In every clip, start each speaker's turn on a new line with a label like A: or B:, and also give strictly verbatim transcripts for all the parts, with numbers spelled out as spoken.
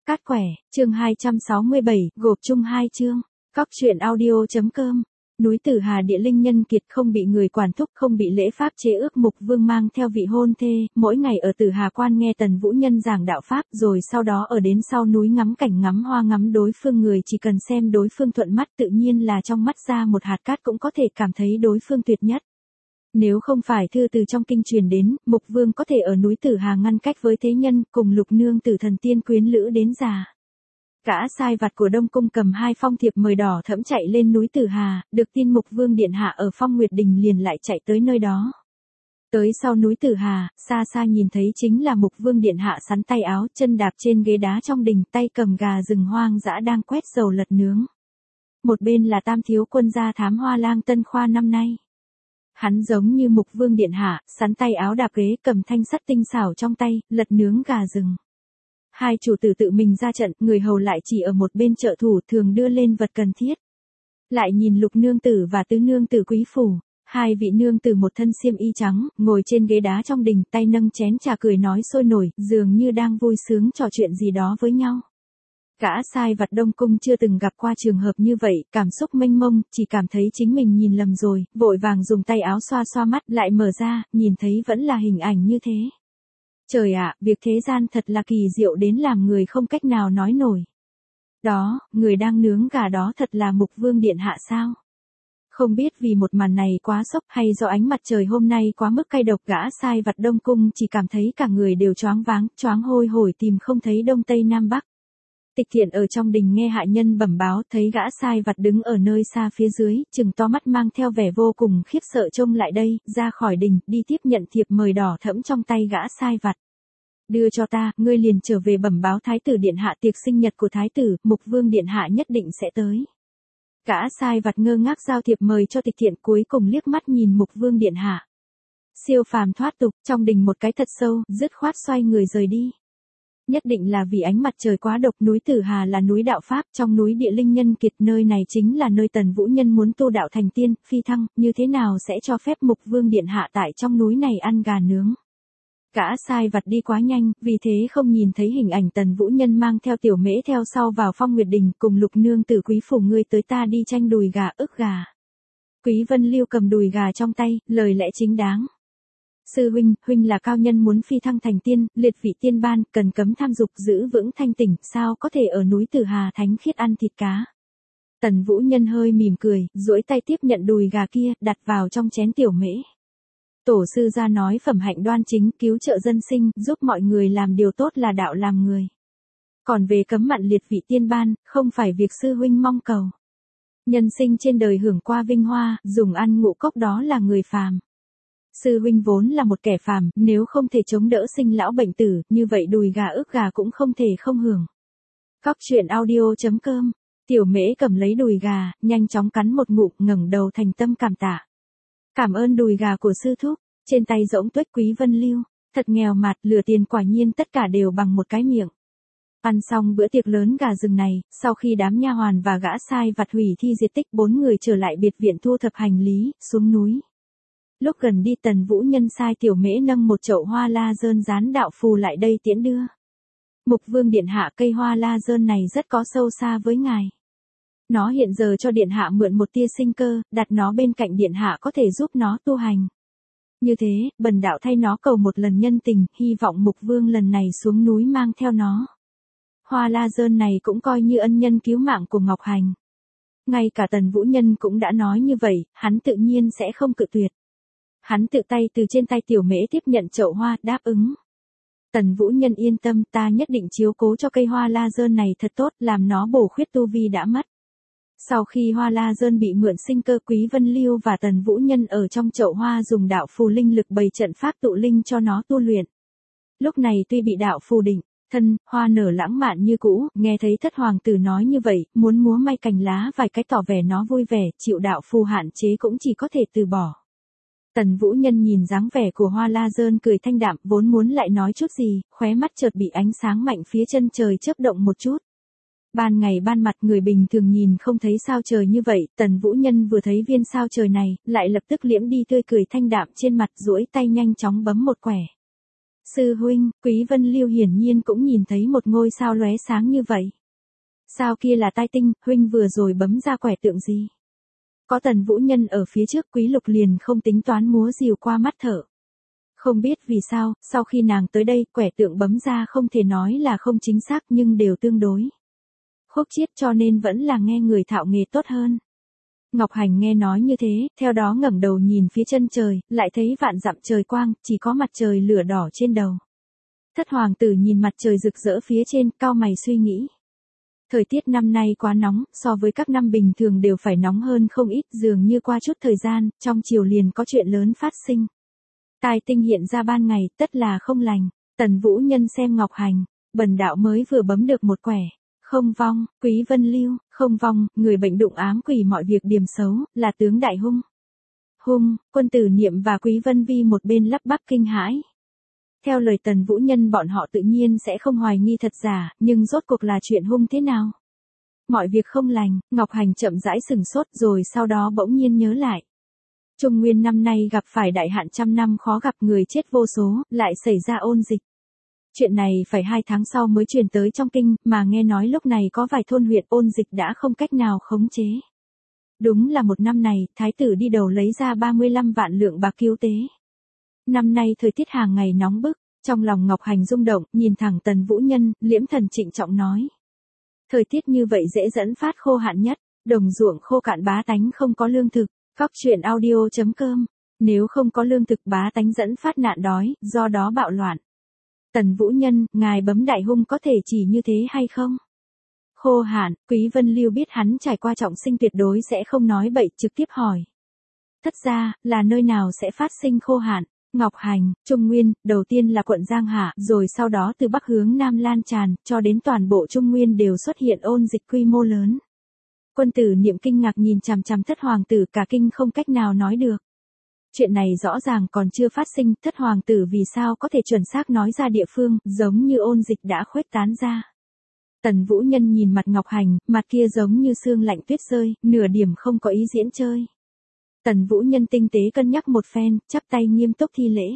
A: Cát quẻ, chương hai trăm sáu mươi bảy, gộp chung hai chương. Cóc truyện audio.com. Núi Tử Hà địa linh nhân kiệt không bị người quản thúc, không bị lễ pháp chế ước. Mục Vương mang theo vị hôn thê, mỗi ngày ở Tử Hà quan nghe Tần Vũ Nhân giảng đạo pháp, rồi sau đó ở đến sau núi ngắm cảnh ngắm hoa ngắm đối phương. Người chỉ cần xem đối phương thuận mắt, tự nhiên là trong mắt ra một hạt cát cũng có thể cảm thấy đối phương tuyệt nhất. Nếu không phải thư từ trong kinh truyền đến, Mục Vương có thể ở núi Tử Hà ngăn cách với thế nhân, cùng Lục Nương Tử thần tiên quyến lữ đến già. Gã sai vặt của Đông Cung cầm hai phong thiệp mời đỏ thẫm chạy lên núi Tử Hà, được tin Mục Vương điện hạ ở Phong Nguyệt Đình liền lại chạy tới nơi đó. Tới sau núi Tử Hà, xa xa nhìn thấy chính là Mục Vương điện hạ sắn tay áo, chân đạp trên ghế đá trong đình, tay cầm gà rừng hoang dã đang quét dầu lật nướng. Một bên là Tam thiếu quân gia thám hoa lang Tân Khoa năm nay. Hắn giống như Mục Vương điện hạ, sắn tay áo đạp ghế, cầm thanh sắt tinh xảo trong tay, lật nướng gà rừng. Hai chủ tử tự mình ra trận, người hầu lại chỉ ở một bên trợ thủ, thường đưa lên vật cần thiết. Lại nhìn Lục nương tử và Tứ nương tử quý phủ, hai vị nương tử một thân xiêm y trắng, ngồi trên ghế đá trong đình, tay nâng chén trà cười nói sôi nổi, dường như đang vui sướng trò chuyện gì đó với nhau. Gã sai vặt Đông Cung chưa từng gặp qua trường hợp như vậy, cảm xúc mênh mông, chỉ cảm thấy chính mình nhìn lầm rồi, vội vàng dùng tay áo xoa xoa mắt, lại mở ra, nhìn thấy vẫn là hình ảnh như thế. Trời ạ, việc thế gian thật là kỳ diệu đến làm người không cách nào nói nổi. Đó, người đang nướng gà đó thật là Mục Vương điện hạ sao? Không biết vì một màn này quá sốc hay do ánh mặt trời hôm nay quá mức cay độc, gã sai vặt Đông Cung chỉ cảm thấy cả người đều choáng váng, choáng hôi hổi tìm không thấy đông tây nam bắc. Tịch Thiện ở trong đình nghe hạ nhân bẩm báo, thấy gã sai vặt đứng ở nơi xa phía dưới, chừng to mắt mang theo vẻ vô cùng khiếp sợ trông lại đây, ra khỏi đình, đi tiếp nhận thiệp mời đỏ thẫm trong tay gã sai vặt. Đưa cho ta, ngươi liền trở về bẩm báo thái tử điện hạ, tiệc sinh nhật của thái tử, Mục Vương điện hạ nhất định sẽ tới. Gã sai vặt ngơ ngác giao thiệp mời cho Tịch Thiện, cuối cùng liếc mắt nhìn Mục Vương điện hạ. Siêu phàm thoát tục, trong đình một cái thật sâu, dứt khoát xoay người rời đi. Nhất định là vì ánh mặt trời quá độc. Núi Tử Hà là núi đạo pháp, trong núi địa linh nhân kiệt, nơi này chính là nơi Tần Vũ Nhân muốn tu đạo thành tiên, phi thăng, như thế nào sẽ cho phép Mục Vương điện hạ tại trong núi này ăn gà nướng. Gã sai vặt đi quá nhanh, vì thế không nhìn thấy hình ảnh Tần Vũ Nhân mang theo tiểu mễ theo sau vào Phong Nguyệt Đình, cùng Lục nương tử quý phủ, ngươi tới ta đi tranh đùi gà, ức gà. Quý Vân Lưu cầm đùi gà trong tay, lời lẽ chính đáng. Sư huynh, huynh là cao nhân muốn phi thăng thành tiên, liệt vị tiên ban, cần cấm tham dục, giữ vững thanh tỉnh, sao có thể ở núi Tử Hà thánh khiết ăn thịt cá. Tần Vũ Nhân hơi mỉm cười, duỗi tay tiếp nhận đùi gà kia, đặt vào trong chén tiểu mễ. Tổ sư gia nói phẩm hạnh đoan chính, cứu trợ dân sinh, giúp mọi người làm điều tốt là đạo làm người. Còn về cấm mặn liệt vị tiên ban, không phải việc sư huynh mong cầu. Nhân sinh trên đời hưởng qua vinh hoa, dùng ăn ngũ cốc đó là người phàm. Sư huynh vốn là một kẻ phàm, nếu không thể chống đỡ sinh lão bệnh tử, như vậy đùi gà ức gà cũng không thể không hưởng. Cóc truyện audio.com. Tiểu mễ cầm lấy đùi gà, nhanh chóng cắn một ngụm, ngẩng đầu thành tâm cảm tạ. Cảm ơn đùi gà của sư thúc. Trên tay rỗng tuếch Quý Vân Lưu, thật nghèo mạt, lừa tiền quả nhiên tất cả đều bằng một cái miệng. Ăn xong bữa tiệc lớn gà rừng này, sau khi đám nha hoàn và gã sai vặt hủy thi diệt tích, bốn người trở lại biệt viện thu thập hành lý, xuống núi. Lúc gần đi, Tần Vũ Nhân sai tiểu mễ nâng một chậu hoa la dơn dán đạo phù lại đây tiễn đưa. Mục Vương điện hạ, cây hoa la dơn này rất có sâu xa với ngài. Nó hiện giờ cho điện hạ mượn một tia sinh cơ, đặt nó bên cạnh điện hạ có thể giúp nó tu hành. Như thế, bần đạo thay nó cầu một lần nhân tình, hy vọng Mục Vương lần này xuống núi mang theo nó. Hoa la dơn này cũng coi như ân nhân cứu mạng của Ngọc Hành. Ngay cả Tần Vũ Nhân cũng đã nói như vậy, hắn tự nhiên sẽ không cự tuyệt. Hắn tự tay từ trên tay tiểu mễ tiếp nhận chậu hoa, đáp ứng. Tần Vũ Nhân yên tâm, ta nhất định chiếu cố cho cây hoa la dơn này thật tốt, làm nó bổ khuyết tu vi đã mất. Sau khi hoa la dơn bị mượn sinh cơ, Quý Vân Lưu và Tần Vũ Nhân ở trong chậu hoa dùng đạo phù linh lực bày trận pháp tụ linh cho nó tu luyện. Lúc này tuy bị đạo phù định, thân, hoa nở lãng mạn như cũ, nghe thấy thất hoàng tử nói như vậy, muốn múa may cành lá vài cái tỏ vẻ nó vui vẻ, chịu đạo phù hạn chế cũng chỉ có thể từ bỏ. Tần Vũ Nhân nhìn dáng vẻ của hoa la dơn cười thanh đạm, vốn muốn lại nói chút gì, khóe mắt chợt bị ánh sáng mạnh phía chân trời chớp động một chút. Ban ngày ban mặt người bình thường nhìn không thấy sao trời như vậy, Tần Vũ Nhân vừa thấy viên sao trời này, lại lập tức liễm đi tươi cười thanh đạm trên mặt, duỗi tay nhanh chóng bấm một quẻ. Sư huynh, Quý Vân Lưu hiển nhiên cũng nhìn thấy một ngôi sao lóe sáng như vậy. Sao kia là tai tinh, huynh vừa rồi bấm ra quẻ tượng gì? Có Tần Vũ Nhân ở phía trước, Quý Lục liền không tính toán múa rìu qua mắt thở. Không biết vì sao, sau khi nàng tới đây, quẻ tượng bấm ra không thể nói là không chính xác nhưng đều tương đối khúc chiết, cho nên vẫn là nghe người thạo nghề tốt hơn. Ngọc Hành nghe nói như thế, theo đó ngẩng đầu nhìn phía chân trời, lại thấy vạn dặm trời quang, chỉ có mặt trời lửa đỏ trên đầu. Thất hoàng tử nhìn mặt trời rực rỡ phía trên, cau mày suy nghĩ. Thời tiết năm nay quá nóng, so với các năm bình thường đều phải nóng hơn không ít, dường như qua chút thời gian, trong chiều liền có chuyện lớn phát sinh. Tai tinh hiện ra ban ngày, tất là không lành. Tần Vũ Nhân xem Ngọc Hành, bần đạo mới vừa bấm được một quẻ. Không vong, Quý Vân Lưu, không vong, người bệnh đụng ám quỷ mọi việc điểm xấu, là tướng đại hung. Hung, Quân Tử Niệm và Quý Vân Vi một bên lắp bắp kinh hãi. Theo lời Tần Vũ Nhân bọn họ tự nhiên sẽ không hoài nghi thật giả, nhưng rốt cuộc là chuyện hung thế nào? Mọi việc không lành, Ngọc Hành chậm rãi sừng sốt rồi sau đó bỗng nhiên nhớ lại. Trung Nguyên năm nay gặp phải đại hạn trăm năm khó gặp, người chết vô số, lại xảy ra ôn dịch. Chuyện này phải hai tháng sau mới truyền tới trong kinh, mà nghe nói lúc này có vài thôn huyện ôn dịch đã không cách nào khống chế. Đúng là một năm này, thái tử đi đầu lấy ra ba mươi lăm vạn lượng bạc cứu tế. Năm nay thời tiết hàng ngày nóng bức, trong lòng Ngọc Hành rung động, nhìn thẳng Tần Vũ Nhân, liễm thần trịnh trọng nói. Thời tiết như vậy dễ dẫn phát khô hạn nhất, đồng ruộng khô cạn, bá tánh không có lương thực. Cóc truyện audio chấm com, nếu không có lương thực bá tánh dẫn phát nạn đói, do đó bạo loạn. Tần Vũ Nhân, ngài bấm đại hung có thể chỉ như thế hay không? Khô hạn, Quý Vân Lưu biết hắn trải qua trọng sinh tuyệt đối sẽ không nói bậy, trực tiếp hỏi. Thất ra, là nơi nào sẽ phát sinh khô hạn? Ngọc Hành, Trung Nguyên, đầu tiên là quận Giang Hạ, rồi sau đó từ Bắc hướng Nam lan tràn, cho đến toàn bộ Trung Nguyên đều xuất hiện ôn dịch quy mô lớn. Quân Tử Niệm kinh ngạc nhìn chằm chằm thất hoàng tử, cả kinh không cách nào nói được. Chuyện này rõ ràng còn chưa phát sinh, thất hoàng tử vì sao có thể chuẩn xác nói ra địa phương, giống như ôn dịch đã khuếch tán ra. Tần Vũ Nhân nhìn mặt Ngọc Hành, mặt kia giống như sương lạnh tuyết rơi, nửa điểm không có ý diễn chơi. Tần Vũ Nhân tinh tế cân nhắc một phen, chắp tay nghiêm túc thi lễ.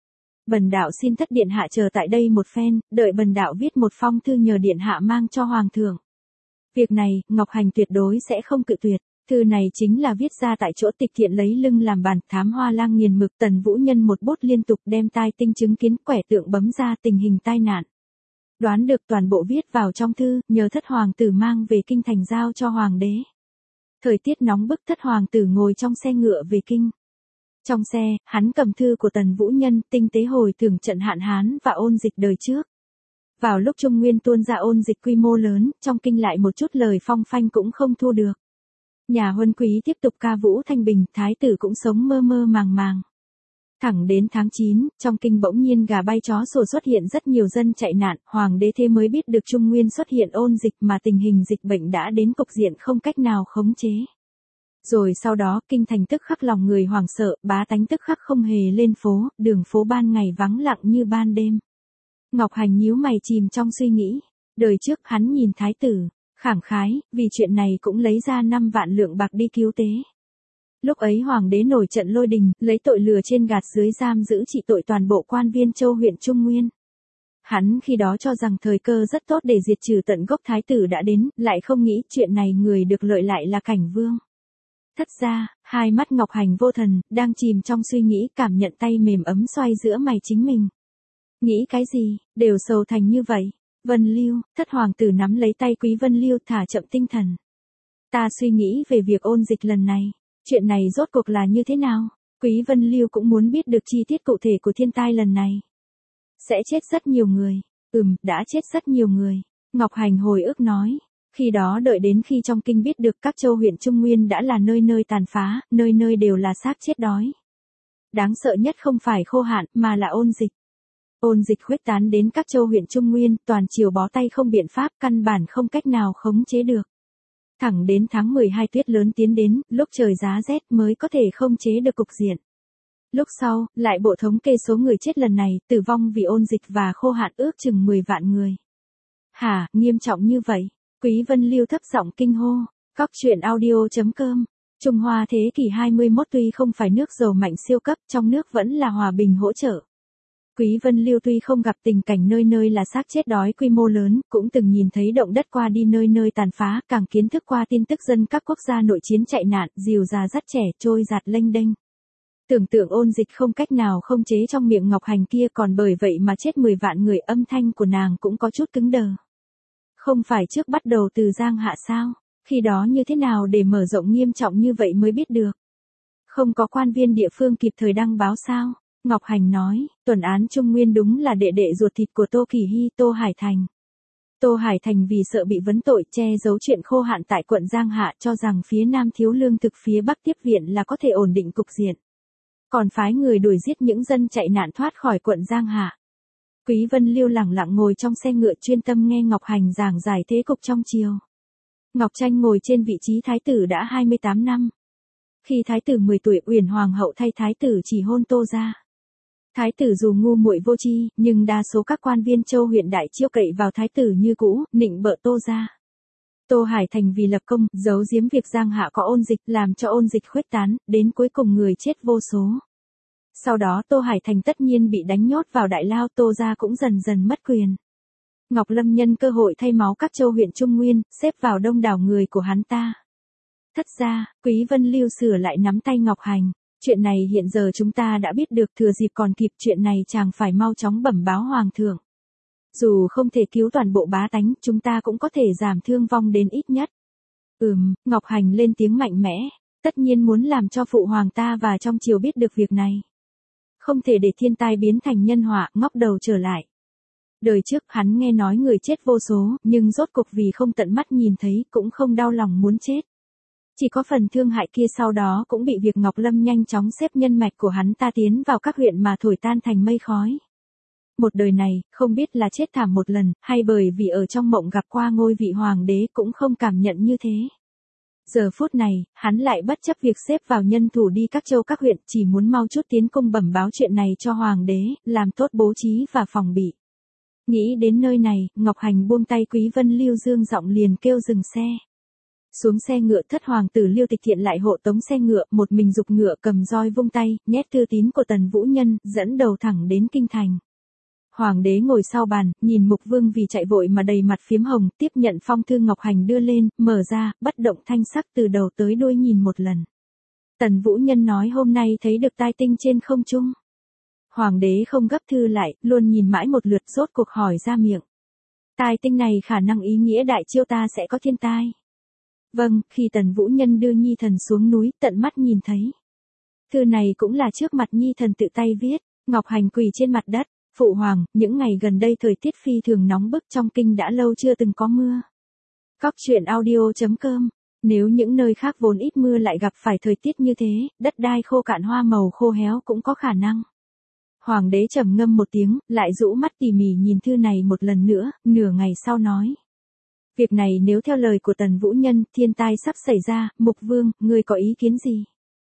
A: Bần đạo xin thất điện hạ chờ tại đây một phen, đợi bần đạo viết một phong thư nhờ điện hạ mang cho hoàng thượng. Việc này, Ngọc Hành tuyệt đối sẽ không cự tuyệt. Thư này chính là viết ra tại chỗ, Tịch Thiện lấy lưng làm bàn, Thám Hoa Lang nghiền mực. Tần Vũ Nhân một bút liên tục đem tai tinh chứng kiến, quẻ tượng bấm ra tình hình tai nạn. Đoán được toàn bộ viết vào trong thư, nhờ thất hoàng tử mang về kinh thành giao cho hoàng đế. Thời tiết nóng bức, thất hoàng tử ngồi trong xe ngựa về kinh. Trong xe, hắn cầm thư của Tần Vũ Nhân, tinh tế hồi tưởng trận hạn hán và ôn dịch đời trước. Vào lúc Trung Nguyên tuôn ra ôn dịch quy mô lớn, trong kinh lại một chút lời phong phanh cũng không thu được. Nhà huân quý tiếp tục ca vũ thanh bình, thái tử cũng sống mơ mơ màng màng. Thẳng đến tháng chín, trong kinh bỗng nhiên gà bay chó sủa xuất hiện rất nhiều dân chạy nạn, hoàng đế thế mới biết được Trung Nguyên xuất hiện ôn dịch mà tình hình dịch bệnh đã đến cục diện không cách nào khống chế. Rồi sau đó, kinh thành tức khắc lòng người hoảng sợ, bá tánh tức khắc không hề lên phố, đường phố ban ngày vắng lặng như ban đêm. Ngọc Hành nhíu mày chìm trong suy nghĩ. Đời trước hắn nhìn thái tử, khẳng khái, vì chuyện này cũng lấy ra năm vạn lượng bạc đi cứu tế. Lúc ấy hoàng đế nổi trận lôi đình, lấy tội lừa trên gạt dưới giam giữ trị tội toàn bộ quan viên châu huyện Trung Nguyên. Hắn khi đó cho rằng thời cơ rất tốt để diệt trừ tận gốc, thái tử đã đến, lại không nghĩ chuyện này người được lợi lại là Cảnh Vương. Thất ra, hai mắt Ngọc Hành vô thần, đang chìm trong suy nghĩ, cảm nhận tay mềm ấm xoay giữa mày chính mình. Nghĩ cái gì, đều sầu thành như vậy. Vân Lưu, thất hoàng tử nắm lấy tay Quý Vân Lưu, thả chậm tinh thần. Ta suy nghĩ về việc ôn dịch lần này. Chuyện này rốt cuộc là như thế nào? Quý Vân Lưu cũng muốn biết được chi tiết cụ thể của thiên tai lần này. Sẽ chết rất nhiều người. Ừm, đã chết rất nhiều người. Ngọc Hành hồi ức nói. Khi đó đợi đến khi trong kinh biết được các châu huyện Trung Nguyên đã là nơi nơi tàn phá, nơi nơi đều là xác chết đói. Đáng sợ nhất không phải khô hạn, mà là ôn dịch. Ôn dịch khuếch tán đến các châu huyện Trung Nguyên, toàn triều bó tay không biện pháp, căn bản không cách nào khống chế được. Thẳng đến tháng mười hai tuyết lớn tiến đến, lúc trời giá rét mới có thể khống chế được cục diện. Lúc sau, lại bộ thống kê số người chết lần này, tử vong vì ôn dịch và khô hạn ước chừng mười vạn người. Hả, nghiêm trọng như vậy? Quý Vân Lưu thấp giọng kinh hô. Cóc truyện audio chấm com. Trung Hoa thế kỷ hai mươi mốt tuy không phải nước giàu mạnh siêu cấp, trong nước vẫn là hòa bình hỗ trợ. Quý Vân Lưu tuy không gặp tình cảnh nơi nơi là xác chết đói quy mô lớn, cũng từng nhìn thấy động đất qua đi nơi nơi tàn phá, càng kiến thức qua tin tức dân các quốc gia nội chiến chạy nạn, dìu già dắt trẻ, trôi giạt lênh đênh. Tưởng tượng ôn dịch không cách nào không chế trong miệng Ngọc Hành kia, còn bởi vậy mà chết mười vạn người, âm thanh của nàng cũng có chút cứng đờ. Không phải trước bắt đầu từ Giang Hạ sao? Khi đó như thế nào để mở rộng nghiêm trọng như vậy mới biết được. Không có quan viên địa phương kịp thời đăng báo sao? Ngọc Hành nói, Tuần Án Trung Nguyên đúng là đệ đệ ruột thịt của Tô Kỳ Hy, Tô Hải Thành. Tô Hải Thành vì sợ bị vấn tội che giấu chuyện khô hạn tại quận Giang Hạ, cho rằng phía Nam thiếu lương thực, phía Bắc tiếp viện là có thể ổn định cục diện. Còn phái người đuổi giết những dân chạy nạn thoát khỏi quận Giang Hạ. Quý Vân Lưu lẳng lặng ngồi trong xe ngựa chuyên tâm nghe Ngọc Hành giảng giải thế cục trong triều. Ngọc Tranh ngồi trên vị trí thái tử đã hai mươi tám năm. Khi thái tử mười tuổi, Uyển Hoàng hậu thay thái tử chỉ hôn Tô gia. Thái tử dù ngu muội vô tri, nhưng đa số các quan viên châu huyện đại chiêu cậy vào thái tử như cũ, nịnh bợ Tô gia. Tô Hải Thành vì lập công, giấu giếm việc Giang Hạ có ôn dịch, làm cho ôn dịch khuếch tán, đến cuối cùng người chết vô số. Sau đó Tô Hải Thành tất nhiên bị đánh nhốt vào đại lao, Tô gia cũng dần dần mất quyền. Ngọc Lâm nhân cơ hội thay máu các châu huyện Trung Nguyên, xếp vào đông đảo người của hắn ta. Thất gia, Quý Vân Lưu sửa lại nắm tay Ngọc Hành. Chuyện này hiện giờ chúng ta đã biết được, thừa dịp còn kịp, chuyện này chàng phải mau chóng bẩm báo Hoàng thượng. Dù không thể cứu toàn bộ bá tánh, chúng ta cũng có thể giảm thương vong đến ít nhất. Ừm, Ngọc Hành lên tiếng mạnh mẽ, tất nhiên muốn làm cho phụ hoàng ta và trong triều biết được việc này. Không thể để thiên tai biến thành nhân họa, ngóc đầu trở lại. Đời trước hắn nghe nói người chết vô số, nhưng rốt cục vì không tận mắt nhìn thấy, cũng không đau lòng muốn chết. Chỉ có phần thương hại kia sau đó cũng bị việc Ngọc Lâm nhanh chóng xếp nhân mạch của hắn ta tiến vào các huyện mà thổi tan thành mây khói. Một đời này, không biết là chết thảm một lần, hay bởi vì ở trong mộng gặp qua ngôi vị hoàng đế cũng không cảm nhận như thế. Giờ phút này, hắn lại bất chấp việc xếp vào nhân thủ đi các châu các huyện, chỉ muốn mau chút tiến cung bẩm báo chuyện này cho hoàng đế, làm tốt bố trí và phòng bị. Nghĩ đến nơi này, Ngọc Hành buông tay Quý Vân Lưu, dương giọng liền kêu dừng xe. Xuống xe ngựa, thất hoàng tử Liêu Tịch Thiện lại hộ tống xe ngựa, một mình giục ngựa cầm roi vung tay, nhét thư tín của Tần Vũ Nhân, dẫn đầu thẳng đến kinh thành. Hoàng đế ngồi sau bàn, nhìn Mục Vương vì chạy vội mà đầy mặt phiếm hồng, tiếp nhận phong thư Ngọc Hành đưa lên, mở ra, bất động thanh sắc từ đầu tới đuôi nhìn một lần. Tần Vũ Nhân nói hôm nay thấy được tai tinh trên không trung. Hoàng đế không gấp thư lại, luôn nhìn mãi một lượt, rốt cuộc hỏi ra miệng. Tai tinh này khả năng ý nghĩa đại chiêu ta sẽ có thiên tai. Vâng, khi Tần Vũ Nhân đưa Nhi Thần xuống núi, tận mắt nhìn thấy. Thư này cũng là trước mặt Nhi Thần tự tay viết. Ngọc Hành quỳ trên mặt đất. Phụ hoàng, những ngày gần đây thời tiết phi thường nóng bức, trong kinh đã lâu chưa từng có mưa. Cóc truyện audio chấm com. Nếu những nơi khác vốn ít mưa lại gặp phải thời tiết như thế, đất đai khô cạn, hoa màu khô héo cũng có khả năng. Hoàng đế trầm ngâm một tiếng, lại rũ mắt tỉ mỉ nhìn thư này một lần nữa, nửa ngày sau nói. Việc này nếu theo lời của Tần Vũ Nhân, thiên tai sắp xảy ra, Mục Vương, ngươi có ý kiến gì?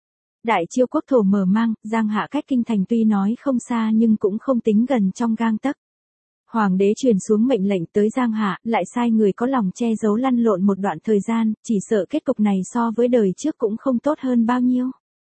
A: Đại chiêu quốc thổ mở mang, Giang Hạ cách kinh thành tuy nói không xa nhưng cũng không tính gần trong gang tấc. Hoàng đế truyền xuống mệnh lệnh tới Giang Hạ, lại sai người có lòng che giấu lăn lộn một đoạn thời gian, chỉ sợ kết cục này so với đời trước cũng không tốt hơn bao nhiêu.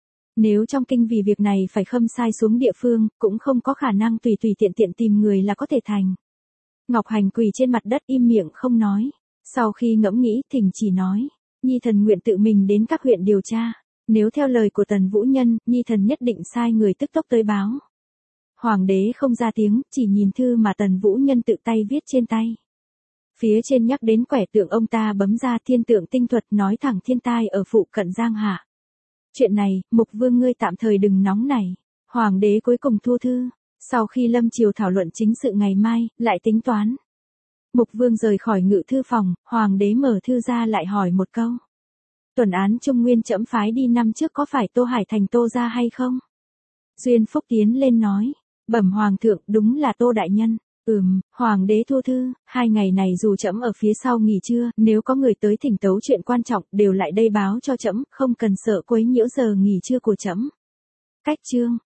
A: Nếu trong kinh vì việc này phải khâm sai xuống địa phương, cũng không có khả năng tùy tùy tiện tiện tìm người là có thể thành. Ngọc Hành quỳ trên mặt đất im miệng không nói. Sau khi ngẫm nghĩ, thỉnh chỉ nói, Nhi Thần nguyện tự mình đến các huyện điều tra. Nếu theo lời của Tần Vũ Nhân, Nhi Thần nhất định sai người tức tốc tới báo. Hoàng đế không ra tiếng, chỉ nhìn thư mà Tần Vũ Nhân tự tay viết trên tay. Phía trên nhắc đến quẻ tượng, ông ta bấm ra thiên tượng tinh thuật, nói thẳng thiên tai ở phụ cận Giang Hạ. Chuyện này, Mục Vương ngươi tạm thời đừng nóng nảy. Hoàng đế cuối cùng thu thư. Sau khi lâm triều thảo luận chính sự ngày mai, lại tính toán. Mục Vương rời khỏi ngự thư phòng, Hoàng đế mở thư ra lại hỏi một câu. Tuần án Trung Nguyên trẫm phái đi năm trước có phải Tô Hải Thành Tô gia hay không? Duyên Phúc tiến lên nói. Bẩm Hoàng thượng, đúng là Tô đại nhân. Ừm, Hoàng đế thu thư, hai ngày này dù trẫm ở phía sau nghỉ trưa, nếu có người tới thỉnh tấu chuyện quan trọng, đều lại đây báo cho trẫm, không cần sợ quấy nhiễu giờ nghỉ trưa của trẫm. Cách chương.